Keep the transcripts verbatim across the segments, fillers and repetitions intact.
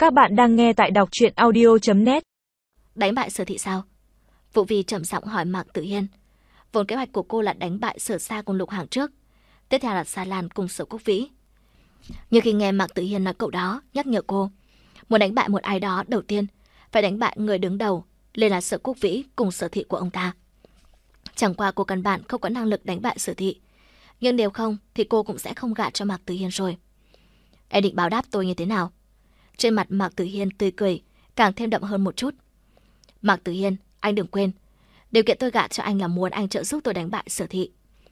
Các bạn đang nghe tại đọc truyện audio chấm net. Đánh bại Sở Thị sao? Vũ Vi trầm giọng hỏi Mạc Tử Hiên. Vốn kế hoạch của cô là đánh bại Sở Sa cùng Lục Hàng trước, tiếp theo là Sa Lan cùng Sở Quốc Vĩ. Nhưng khi nghe Mạc Tử Hiên nói câu đó, nhắc nhở cô muốn đánh bại một ai đó, đầu tiên phải đánh bại người đứng đầu, lên là Sở Quốc Vĩ cùng Sở Thị của ông ta. Chẳng qua cô căn bản không có năng lực đánh bại Sở Thị, nhưng nếu không thì cô cũng sẽ không gả cho Mạc Tử Hiên rồi. Em định báo đáp tôi như thế nào? Trên mặt Mạc Tử Hiên tươi cười càng thêm đậm hơn một chút. Mạc Tử Hiên, anh đừng quên, điều kiện tôi gả cho anh là muốn anh trợ giúp tôi đánh bại Sở Thị.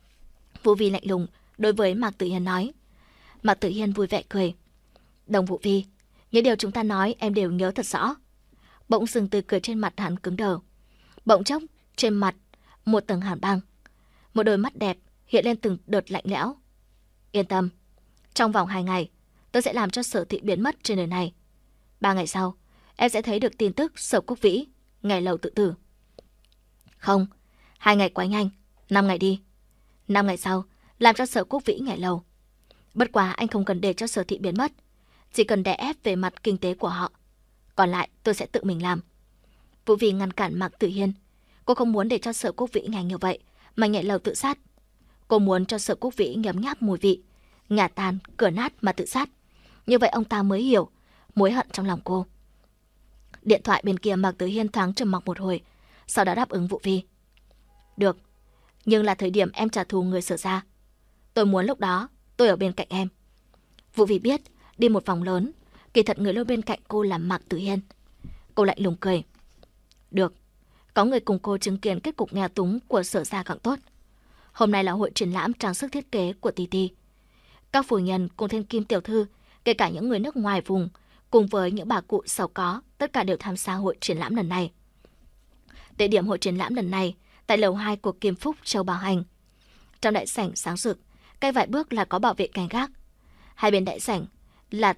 Vũ Vi lạnh lùng đối với Mạc Tử Hiên nói. Mạc Tử Hiên vui vẻ cười. Đồng Vũ Vi, những điều chúng ta nói em đều nhớ thật rõ. Bỗng dừng tươi cười trên mặt hắn cứng đờ. Bỗng chốc trên mặt một tầng hàn băng, một đôi mắt đẹp hiện lên từng đợt lạnh lẽo. Yên tâm, trong vòng hai ngày tôi sẽ làm cho Sở Thị biến mất trên đời này. Ba ngày sau em sẽ thấy được tin tức Sở Quốc Vĩ ngày lầu tự tử. Không, hai ngày quá nhanh, năm ngày đi. Năm ngày sau làm cho Sở Quốc Vĩ ngày lầu. Bất quá anh không cần để cho Sở Thị biến mất, chỉ cần đè ép về mặt kinh tế của họ. Còn lại tôi sẽ tự mình làm. Vũ Vi ngăn cản Mạc Tử Hiên. Cô không muốn để cho Sở Quốc Vĩ ngày như vậy mà nhảy lầu tự sát. Cô muốn cho Sở Quốc Vĩ nhấm nháp mùi vị, nhà tan, cửa nát mà tự sát. Như vậy ông ta mới hiểu mối hận trong lòng cô. Điện thoại bên kia Mạc Tử Hiên thoáng trầm mặc một hồi, sau đó đáp ứng Vũ Vi. Được, nhưng là thời điểm em trả thù người Sở ra. Tôi muốn lúc đó tôi ở bên cạnh em. Vũ Vi biết đi một vòng lớn, kỳ thật người luôn bên cạnh cô là Mạc Tử Hiên. Cô lạnh lùng cười. Được, có người cùng cô chứng kiến kết cục nghèo túng của Sở ra càng tốt. Hôm nay là hội triển lãm trang sức thiết kế của Ti Ti. Các phu nhân cùng thiên kim tiểu thư, kể cả những người nước ngoài vùng, cùng với những bà cụ giàu có, tất cả đều tham gia hội triển lãm lần này. Địa điểm hội triển lãm lần này tại lầu hai của Kim Phúc Châu Bảo Hành. Trong đại sảnh sáng rực, cách vài bước là có bảo vệ canh gác. Hai bên đại sảnh là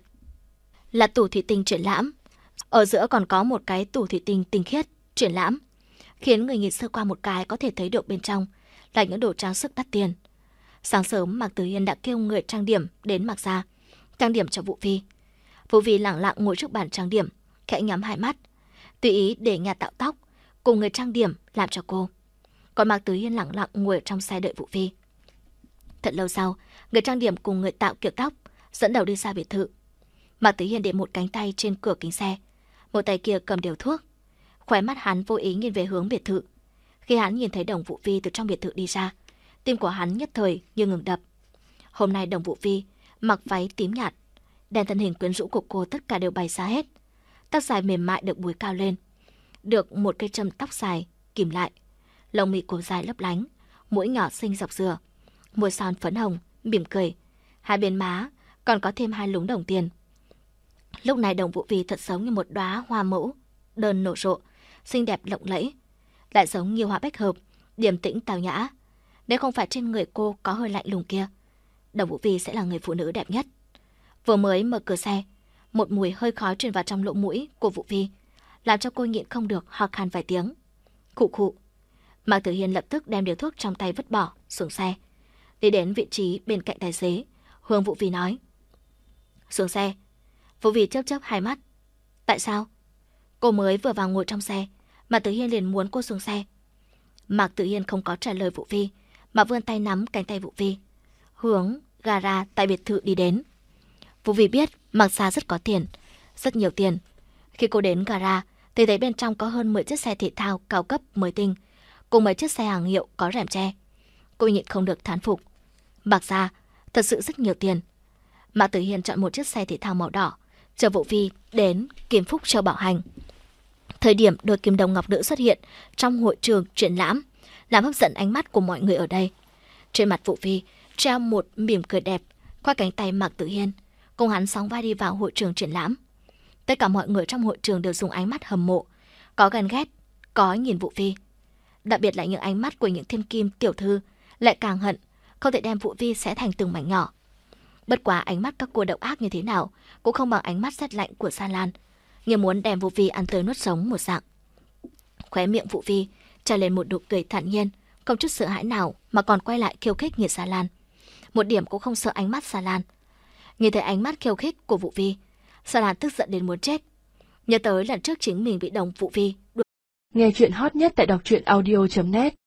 là tủ thủy tinh triển lãm, ở giữa còn có một cái tủ thủy tinh tinh khiết triển lãm, khiến người nhìn sơ qua một cái có thể thấy được bên trong là những đồ trang sức đắt tiền. Sáng sớm Mạc Tử Hiên đã kêu người trang điểm đến mặc ra, trang điểm cho Vũ Vi. Vũ Vi lặng lặng ngồi trước bàn trang điểm, khẽ nhắm hai mắt, tùy ý để nhà tạo tóc cùng người trang điểm làm cho cô. Còn Mạc Tử Hiên lặng lặng ngồi trong xe đợi Vũ Vi. Thật lâu sau, người trang điểm cùng người tạo kiểu tóc dẫn đầu đi ra biệt thự. Mạc Tử Hiên để một cánh tay trên cửa kính xe, một tay kia cầm điều thuốc. Khóe mắt hắn vô ý nhìn về hướng biệt thự. Khi hắn nhìn thấy Đồng Vũ Vi từ trong biệt thự đi ra, tim của hắn nhất thời như ngừng đập. Hôm nay Đồng Vũ Vi mặc váy tím nhạt, đèn thân hình quyến rũ của cô tất cả đều bày ra hết. Tóc dài mềm mại được búi cao lên, được một cây châm tóc dài kìm lại. Lông mi cô dài lấp lánh, mũi nhỏ xinh dọc dừa, môi son phấn hồng, mỉm cười. Hai bên má còn có thêm hai lúm đồng tiền. Lúc này Đồng Vũ Vi thật giống như một đóa hoa mẫu đơn nở rộ, xinh đẹp lộng lẫy, lại giống như hoa bách hợp, điềm tĩnh tào nhã. Nếu không phải trên người cô có hơi lạnh lùng kia, Đồng Vũ Vi sẽ là người phụ nữ đẹp nhất. Vừa mới mở cửa xe, một mùi hơi khói truyền vào trong lỗ mũi của Vũ Vi, làm cho cô nhịn không được ho khan vài tiếng. Khụ khụ. Mạc Tử Hiên lập tức đem điều thuốc trong tay vứt bỏ xuống xe, đi đến vị trí bên cạnh tài xế, hướng Vũ Vi nói: xuống xe. Vũ Vi chớp chớp hai mắt. Tại sao? Cô mới vừa vào ngồi trong xe, Mạc Tử Hiên liền muốn cô xuống xe. Mạc Tử Hiên không có trả lời Vũ Vi, mà vươn tay nắm cánh tay Vũ Vi, hướng gara tại biệt thự đi đến. Vũ Vi biết Mạc gia rất có tiền, rất nhiều tiền. Khi cô đến gara thì thấy bên trong có hơn mười chiếc xe thể thao cao cấp mới tinh, cùng mấy chiếc xe hàng hiệu có rèm che. Cô nhịn không được thán phục. Mạc gia thật sự rất nhiều tiền. Mạc Tử Hiên chọn một chiếc xe thể thao màu đỏ, chờ Vũ Vi đến Kim Phúc Châu Bảo Hành. Thời điểm đôi kim đồng ngọc nữ xuất hiện trong hội trường triển lãm, làm hấp dẫn ánh mắt của mọi người ở đây. Trên mặt Vũ Vi treo một mỉm cười đẹp, qua cánh tay Mạc Tử Hiên, cùng hắn sóng vai đi vào hội trường triển lãm. Tất cả mọi người trong hội trường đều dùng ánh mắt hâm mộ, có ghen ghét, có nhìn Vũ Vi. Đặc biệt là những ánh mắt của những thiên kim tiểu thư lại càng hận, không thể đem Vũ Vi xé thành từng mảnh nhỏ. Bất quá ánh mắt các cô độc ác như thế nào cũng không bằng ánh mắt rét lạnh của Sa Lan, như muốn đem Vũ Vi ăn tươi nuốt sống một dạng. Khóe miệng Vũ Vi trào lên một nụ cười thản nhiên, không chút sợ hãi nào mà còn quay lại khiêu khích nhìn Sa Lan. Một điểm cũng không sợ ánh mắt Sa Lan. Nhìn thấy ánh mắt khiêu khích của Vũ Vi, Sở Lan tức giận đến muốn chết. Nhớ tới lần trước chính mình bị đồng Vũ Vi đuổi. Nghe chuyện hot nhất tại đọc truyện audio chấm net